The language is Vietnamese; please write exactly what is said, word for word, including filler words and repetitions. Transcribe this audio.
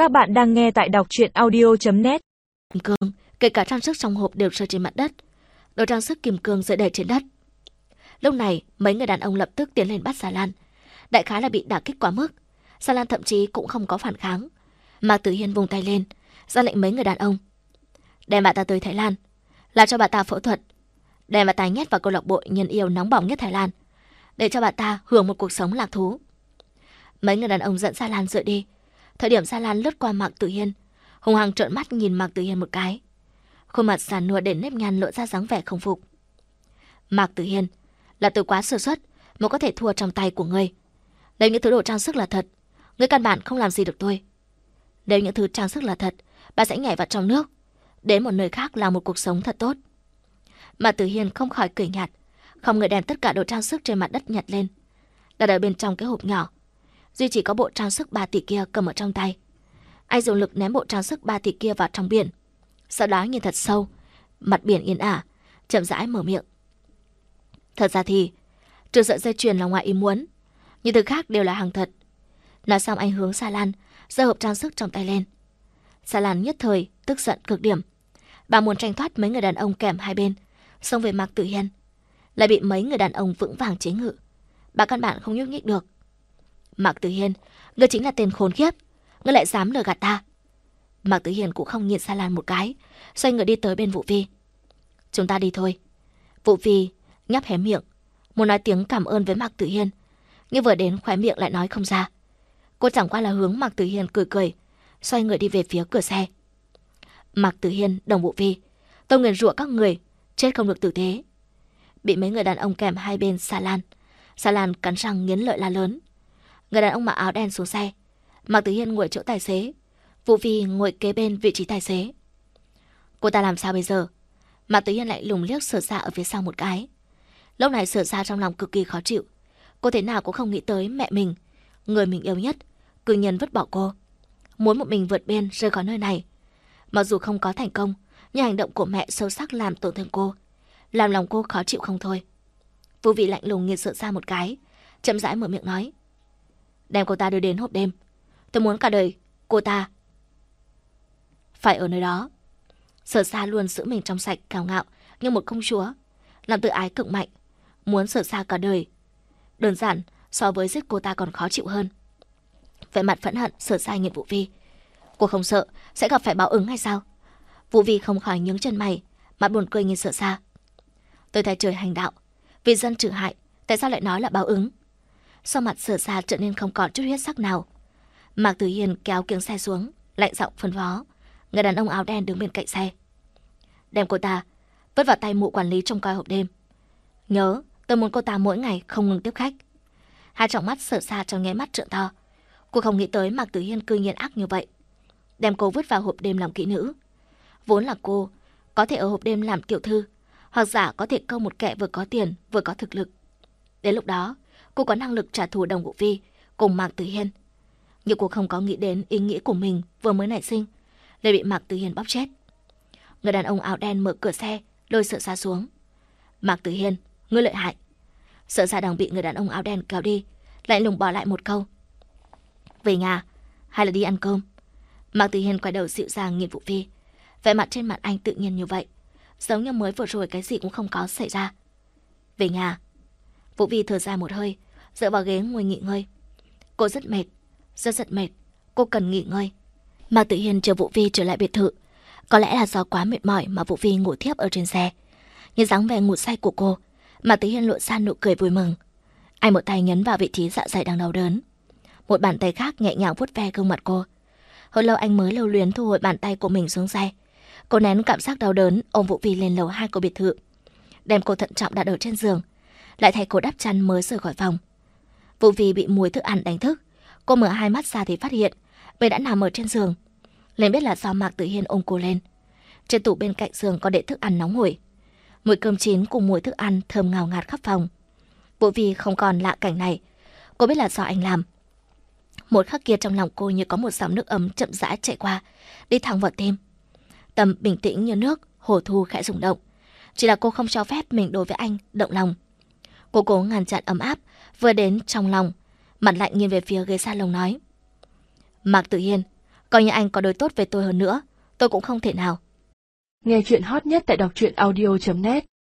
Các bạn đang nghe tại đọc truyện audio chấm net. Kim cương, kể cả trang sức trong hộp đều rơi trên mặt đất. Đồ trang sức kim cương rơi đầy trên đất. Lúc này, mấy người đàn ông lập tức tiến lên bắt Sa Lan. Đại khái là bị đả kích quá mức. Sa Lan thậm chí cũng không có phản kháng. Mạc Tử Hiên vung tay lên, ra lệnh mấy người đàn ông: đem bà ta tới Thái Lan, làm cho bà ta phẫu thuật, đem bà ta nhét vào câu lạc bộ nhân yêu nóng bỏng nhất Thái Lan, để cho bà ta hưởng một cuộc sống lạc thú. Mấy người đàn ông dẫn Sa Lan rời đi. Thời điểm Sa Lan lướt qua Mạc Tử Hiên, hùng hăng trợn mắt nhìn Mạc Tử Hiên một cái. Khuôn mặt già nua để nếp nhăn lộ ra dáng vẻ không phục. Mạc Tử Hiên, là từ quá sơ suất mới có thể thua trong tay của ngươi. Nếu những thứ đồ trang sức là thật, ngươi căn bản không làm gì được tôi. Nếu những thứ trang sức là thật, bà sẽ nhảy vào trong nước, đến một nơi khác làm một cuộc sống thật tốt. Mạc Tử Hiên không khỏi cười nhạt, không ngờ đem tất cả đồ trang sức trên mặt đất nhặt lên, đặt ở bên trong cái hộp nhỏ. Duy chỉ có bộ trang sức ba tỷ kia cầm ở trong tay. Anh dùng lực ném bộ trang sức ba tỷ kia vào trong biển. Sau đó nhìn thật sâu, mặt biển yên ả, chậm rãi mở miệng: thật ra thì trừ sợi dây chuyền là ngoài ý muốn, những thứ khác đều là hàng thật. Nói xong anh hướng Sa Lan giơ hộp trang sức trong tay lên. Sa Lan nhất thời tức giận cực điểm. Bà muốn tranh thoát mấy người đàn ông kèm hai bên, xông về Mạc Tử Hiên, lại bị mấy người đàn ông vững vàng chế ngự. Bà căn bản không nhúc nhích được. Mạc Tử Hiên, ngươi chính là tên khốn khiếp, ngươi lại dám lừa gạt ta. Mạc Tử Hiên cũng không nhìn Sa Lan một cái, xoay người đi tới bên Vũ Vi. Chúng ta đi thôi. Vũ Vi nhấp hé miệng, muốn nói tiếng cảm ơn với Mạc Tử Hiên, nhưng vừa đến khóe miệng lại nói không ra. Cô chẳng qua là hướng Mạc Tử Hiên cười cười, xoay người đi về phía cửa xe. Mạc Tử Hiên, đồng Vũ Vi, tôi nguyền rủa các người chết không được tử tế. Bị mấy người đàn ông kèm hai bên Sa Lan. Sa Lan cắn răng nghiến lợi la lớn. Người đàn ông mặc áo đen xuống xe. Mạc Tử Hiên ngồi chỗ tài xế, Vũ Vi ngồi kế bên vị trí tài xế. Cô ta làm sao bây giờ? Mạc Tử Hiên lại lùng liếc Sở Sa ở phía sau một cái. Lúc này Sở Sa trong lòng cực kỳ khó chịu. Cô thế nào cũng không nghĩ tới mẹ mình, người mình yêu nhất, cư nhiên vứt bỏ cô, muốn một mình vượt biên rời khỏi nơi này. Mặc dù không có thành công, nhưng hành động của mẹ sâu sắc làm tổn thương cô, làm lòng cô khó chịu không thôi. Vũ Vi lạnh lùng nhìn Sở Sa một cái, chậm rãi mở miệng nói: đem cô ta đưa đến hộp đêm. Tôi muốn cả đời cô ta phải ở nơi đó. Sở Sa luôn giữ mình trong sạch cao ngạo như một công chúa, làm tự ái cực mạnh, muốn Sở Sa cả đời. Đơn giản so với giết cô ta còn khó chịu hơn. Vẻ mặt phẫn hận, Sở Sa nhìn Vũ Vi. Cô không sợ sẽ gặp phải báo ứng hay sao? Vũ Vi không khỏi nhướng chân mày, mặt buồn cười nhìn Sở Sa. Tôi thay trời hành đạo, vì dân trừ hại, tại sao lại nói là báo ứng? Sau mặt Sở Sa trở nên không còn chút huyết sắc nào. Mạc Tử Hiên kéo kiếng xe xuống, lạnh giọng phân phó người đàn ông áo đen đứng bên cạnh xe: đem cô ta vứt vào tay mụ quản lý trông coi hộp đêm. Nhớ, tôi muốn cô ta mỗi ngày không ngừng tiếp khách. Hai tròng mắt Sở Sa trong nháy mắt trợn to. Cô không nghĩ tới Mạc Tử Hiên cư nhiên ác như vậy, đem cô vứt vào hộp đêm làm kỹ nữ. Vốn là cô có thể ở hộp đêm làm tiểu thư, hoặc giả có thể câu một kẻ vừa có tiền vừa có thực lực. Đến lúc đó cô có năng lực trả thù đồng Vũ Vi cùng Mạc Tử Hiên. Nhưng cô không có nghĩ đến ý nghĩ của mình vừa mới nảy sinh, lại bị Mạc Tử Hiên bóp chết. Người đàn ông áo đen mở cửa xe, lôi Sở Sa xuống. Mạc Tử Hiên, ngươi lợi hại. Sở Sa đang bị người đàn ông áo đen kéo đi, lại lùng bỏ lại một câu: về nhà hay là đi ăn cơm? Mạc Tử Hiên quay đầu dịu dàng nhìn Vũ Vi, vẻ mặt trên mặt anh tự nhiên như vậy, giống như mới vừa rồi cái gì cũng không có xảy ra. Về nhà. Vũ Vi thở dài một hơi, dựa vào ghế ngồi nghỉ ngơi. Cô rất mệt, rất rất mệt, cô cần nghỉ ngơi. Mạc Tử Hiên chờ Vũ Vi trở lại biệt thự. Có lẽ là do quá mệt mỏi mà Vũ Vi ngủ thiếp ở trên xe. Nhìn dáng vẻ ngủ say của cô, Mạc Tử Hiên lộ ra nụ cười vui mừng. Anh một tay nhấn vào vị trí dạ dày đang đau đớn, một bàn tay khác nhẹ nhàng vuốt ve gương mặt cô. Hồi lâu anh mới lưu luyến thu hồi bàn tay của mình xuống xe. Cô nén cảm giác đau đớn, ôm Vũ Vi lên lầu hai của biệt thự, đem cô thận trọng đặt ở trên giường, lại thay cô đắp chăn mới rời khỏi phòng. Vũ Vi bị mùi thức ăn đánh thức. Cô mở hai mắt ra thì phát hiện mình đã nằm ở trên giường. Liền biết là do Mạc Tử Hiên ôm cô lên. Trên tủ bên cạnh giường có để thức ăn nóng hổi, mùi cơm chín cùng mùi thức ăn thơm ngào ngạt khắp phòng. Vũ Vi không còn lạ cảnh này, cô biết là do anh làm. Một khắc kia trong lòng cô như có một dòng nước ấm chậm rãi chạy qua, đi thẳng vào tim. Tâm bình tĩnh như nước, hồ thu khẽ rung động. Chỉ là cô không cho phép mình đối với anh động lòng. Cô cố ngăn chặn ấm áp vừa đến trong lòng, mặt lạnh nhìn về phía ghế salon nói: Mạc Tử Hiên, Coi như anh có đối tốt với tôi hơn nữa, tôi cũng không thể nào. Nghe chuyện hot nhất tại đọc truyện audio chấm net.